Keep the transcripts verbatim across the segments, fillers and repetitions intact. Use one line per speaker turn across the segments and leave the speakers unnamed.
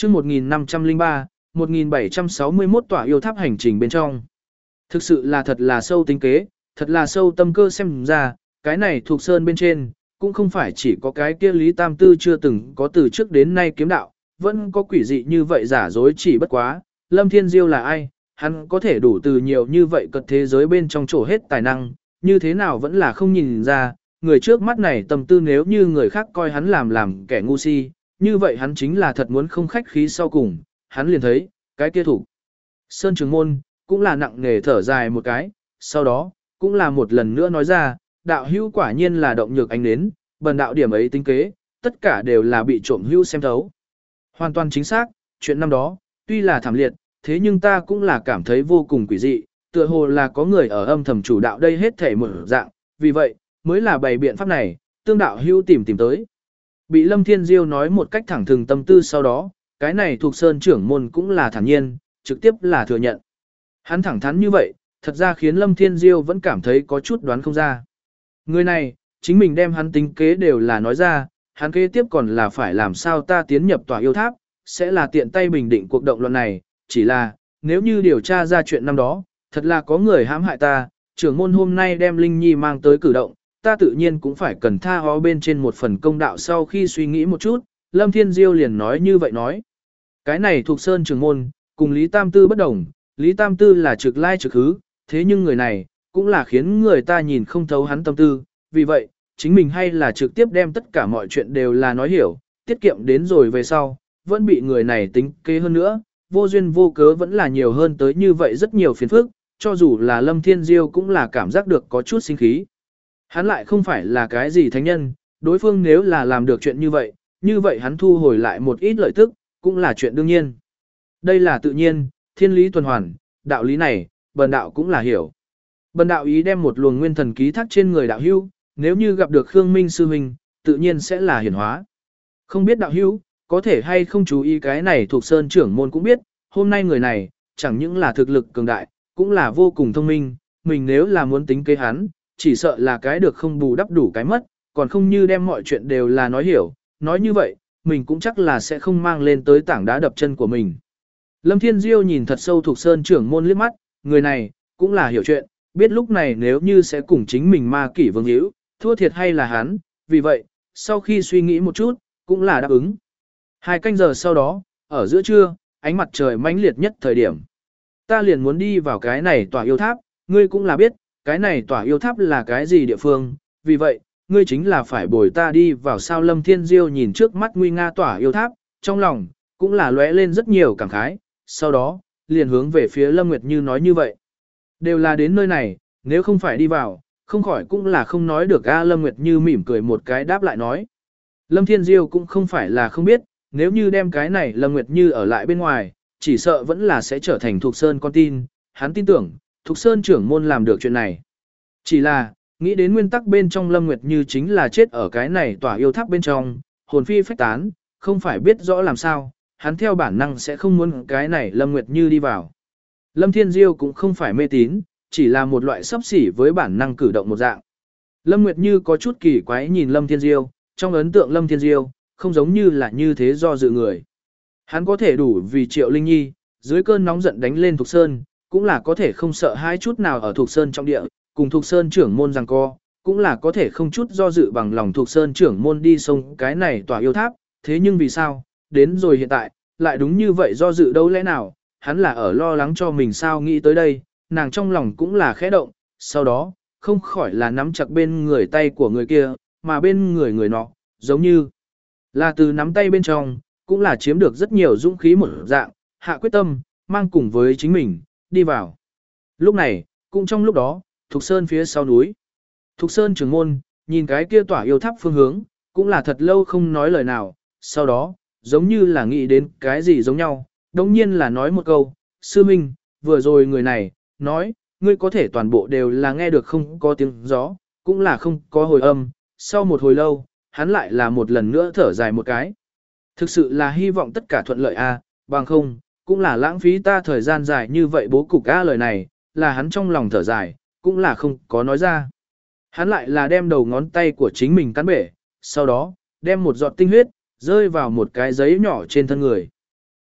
chương một nghìn năm trăm lẻ ba, một nghìn bảy trăm sáu mươi mốt tỏa yêu tháp hành trình bên trong. Thực sự là thật là sâu tính kế, thật là sâu tâm cơ xem ra, cái này thuộc sơn bên trên, cũng không phải chỉ có cái kia Lý Tam Tư chưa từng có từ trước đến nay kiếm đạo, vẫn có quỷ dị như vậy giả dối chỉ bất quá, Lâm Thiên Diêu là ai, hắn có thể đủ từ nhiều như vậy cật thế giới bên trong trổ hết tài năng, như thế nào vẫn là không nhìn ra, người trước mắt này tâm tư nếu như người khác coi hắn làm làm kẻ ngu si, như vậy hắn chính là thật muốn không khách khí sau cùng, hắn liền thấy, cái kia thủ. Sơn Trường Môn, cũng là nặng nề thở dài một cái, sau đó, cũng là một lần nữa nói ra, đạo hữu quả nhiên là động nhược ánh đến, bần đạo điểm ấy tính kế, tất cả đều là bị trộm hữu xem thấu. Hoàn toàn chính xác, chuyện năm đó, tuy là thảm liệt, thế nhưng ta cũng là cảm thấy vô cùng quỷ dị, tựa hồ là có người ở âm thầm chủ đạo đây hết thể một dạng, vì vậy, mới là bày biện pháp này, tương đạo hữu tìm tìm tới. Bị Lâm Thiên Diêu nói một cách thẳng thừng tâm tư sau đó, cái này thuộc sơn trưởng môn cũng là thản nhiên, trực tiếp là thừa nhận. Hắn thẳng thắn như vậy, thật ra khiến Lâm Thiên Diêu vẫn cảm thấy có chút đoán không ra. Người này, chính mình đem hắn tính kế đều là nói ra, hắn kế tiếp còn là phải làm sao ta tiến nhập tòa yêu tháp, sẽ là tiện tay bình định cuộc động loạn này, chỉ là, nếu như điều tra ra chuyện năm đó, thật là có người hãm hại ta, trưởng môn hôm nay đem Linh Nhi mang tới cử động, ta tự nhiên cũng phải cần tha hó bên trên một phần công đạo sau khi suy nghĩ một chút, Lâm Thiên Diêu liền nói như vậy nói. Cái này thuộc sơn trưởng môn, cùng Lý Tam Tư bất đồng, Lý Tam Tư là trực lai trực hứ, thế nhưng người này, cũng là khiến người ta nhìn không thấu hắn tâm tư, vì vậy, chính mình hay là trực tiếp đem tất cả mọi chuyện đều là nói hiểu, tiết kiệm đến rồi về sau, vẫn bị người này tính kế hơn nữa, vô duyên vô cớ vẫn là nhiều hơn tới như vậy rất nhiều phiền phức, cho dù là Lâm Thiên Diêu cũng là cảm giác được có chút sinh khí. Hắn lại không phải là cái gì thánh nhân, đối phương nếu là làm được chuyện như vậy, như vậy hắn thu hồi lại một ít lợi tức, cũng là chuyện đương nhiên. Đây là tự nhiên, thiên lý tuần hoàn, đạo lý này, bần đạo cũng là hiểu. Bần đạo ý đem một luồng nguyên thần ký thác trên người đạo hữu, nếu như gặp được Khương Minh sư huynh, tự nhiên sẽ là hiển hóa. Không biết đạo hữu, có thể hay không chú ý cái này thuộc sơn trưởng môn cũng biết, hôm nay người này, chẳng những là thực lực cường đại, cũng là vô cùng thông minh, mình nếu là muốn tính kế hắn, chỉ sợ là cái được không bù đắp đủ cái mất, còn không như đem mọi chuyện đều là nói hiểu, nói như vậy, mình cũng chắc là sẽ không mang lên tới tảng đá đập chân của mình. Lâm Thiên Diêu nhìn thật sâu thuộc sơn trưởng môn liếc mắt, người này, cũng là hiểu chuyện, biết lúc này nếu như sẽ cùng chính mình ma kỷ vương hữu, thua thiệt hay là hắn, vì vậy, sau khi suy nghĩ một chút, cũng là đáp ứng. Hai canh giờ sau đó, ở giữa trưa, ánh mặt trời mãnh liệt nhất thời điểm. Ta liền muốn đi vào cái này tòa yêu tháp, ngươi cũng là biết, cái này tòa yêu tháp là cái gì địa phương, vì vậy, ngươi chính là phải bồi ta đi vào sao. Lâm Thiên Diêu nhìn trước mắt nguy nga tòa yêu tháp, trong lòng, cũng là lóe lên rất nhiều cảm khái, sau đó, liền hướng về phía Lâm Nguyệt Như nói như vậy. Đều là đến nơi này, nếu không phải đi vào, không khỏi cũng là không nói được a. Lâm Nguyệt Như mỉm cười một cái đáp lại nói. Lâm Thiên Diêu cũng không phải là không biết, nếu như đem cái này Lâm Nguyệt Như ở lại bên ngoài, chỉ sợ vẫn là sẽ trở thành Thục Sơn con tin, hắn tin tưởng, Thục Sơn trưởng môn làm được chuyện này. Chỉ là, nghĩ đến nguyên tắc bên trong Lâm Nguyệt Như chính là chết ở cái này tỏa yêu tháp bên trong, hồn phi phách tán, không phải biết rõ làm sao, hắn theo bản năng sẽ không muốn cái này Lâm Nguyệt Như đi vào. Lâm Thiên Diêu cũng không phải mê tín, chỉ là một loại sấp xỉ với bản năng cử động một dạng. Lâm Nguyệt Như có chút kỳ quái nhìn Lâm Thiên Diêu, trong ấn tượng Lâm Thiên Diêu, không giống như là như thế do dự người. Hắn có thể đủ vì Triệu Linh Nhi, dưới cơn nóng giận đánh lên Thục Sơn, cũng là có thể không sợ hai chút nào ở Thục Sơn trong địa, cùng Thục Sơn trưởng môn giằng co, cũng là có thể không chút do dự bằng lòng Thục Sơn trưởng môn đi sông cái này tòa yêu tháp, thế nhưng vì sao, đến rồi hiện tại, lại đúng như vậy do dự đâu lẽ nào, hắn là ở lo lắng cho mình sao. Nghĩ tới đây, nàng trong lòng cũng là khẽ động, sau đó, không khỏi là nắm chặt bên người tay của người kia, mà bên người người nọ, giống như là từ nắm tay bên trong, cũng là chiếm được rất nhiều dũng khí một dạng, hạ quyết tâm, mang cùng với chính mình, đi vào. Lúc này, cũng trong lúc đó, Thục Sơn phía sau núi. Thục Sơn trưởng môn, nhìn cái kia tỏa yêu tháp phương hướng, cũng là thật lâu không nói lời nào, sau đó, giống như là nghĩ đến cái gì giống nhau, đồng nhiên là nói một câu, sư minh, vừa rồi người này, nói, ngươi có thể toàn bộ đều là nghe được không có tiếng gió, cũng là không có hồi âm, sau một hồi lâu, hắn lại là một lần nữa thở dài một cái. Thực sự là hy vọng tất cả thuận lợi a, bằng không, cũng là lãng phí ta thời gian dài như vậy bố cục a. Lời này, là hắn trong lòng thở dài, cũng là không có nói ra. Hắn lại là đem đầu ngón tay của chính mình cắn bể, sau đó, đem một giọt tinh huyết, rơi vào một cái giấy nhỏ trên thân người.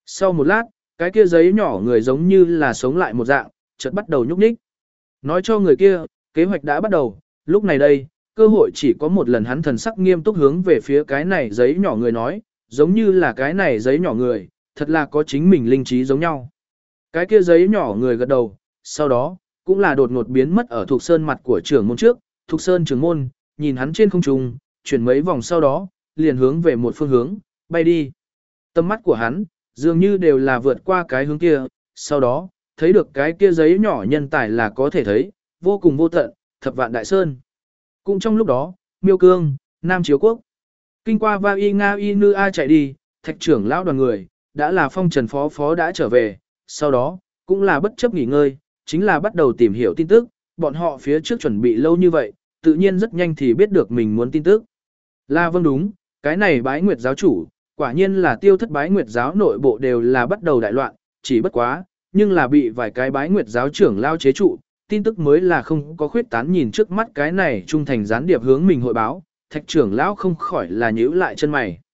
Sau một lát, cái kia giấy nhỏ người giống như là sống lại một dạng, chợt bắt đầu nhúc nhích. Nói cho người kia, kế hoạch đã bắt đầu, lúc này đây, cơ hội chỉ có một lần. Hắn thần sắc nghiêm túc hướng về phía cái này giấy nhỏ người nói, giống như là cái này giấy nhỏ người, thật là có chính mình linh trí giống nhau. Cái kia giấy nhỏ người gật đầu, sau đó, cũng là đột ngột biến mất ở Thục Sơn mặt của trưởng môn trước. Thục Sơn trưởng môn, nhìn hắn trên không trung, chuyển mấy vòng sau đó, liền hướng về một phương hướng, bay đi. Tâm mắt của hắn, dường như đều là vượt qua cái hướng kia, sau đó, thấy được cái kia giấy nhỏ nhân tài là có thể thấy, vô cùng vô tận, thập vạn đại sơn. Cũng trong lúc đó, Miêu Cương, Nam Chiếu Quốc, kinh qua Va Y Nga Y Nư A chạy đi, thạch trưởng lão đoàn người, đã là phong trần phó phó đã trở về, sau đó, cũng là bất chấp nghỉ ngơi, chính là bắt đầu tìm hiểu tin tức, bọn họ phía trước chuẩn bị lâu như vậy, tự nhiên rất nhanh thì biết được mình muốn tin tức. Là vâng đúng, cái này bái nguyệt giáo chủ, quả nhiên là tiêu thất bái nguyệt giáo nội bộ đều là bắt đầu đại loạn, chỉ bất quá, nhưng là bị vài cái bái nguyệt giáo trưởng lao chế trụ, tin tức mới là không có khuyết tán. Nhìn trước mắt cái này trung thành gián điệp hướng mình hội báo, thạch trưởng lão không khỏi là nhíu lại chân mày.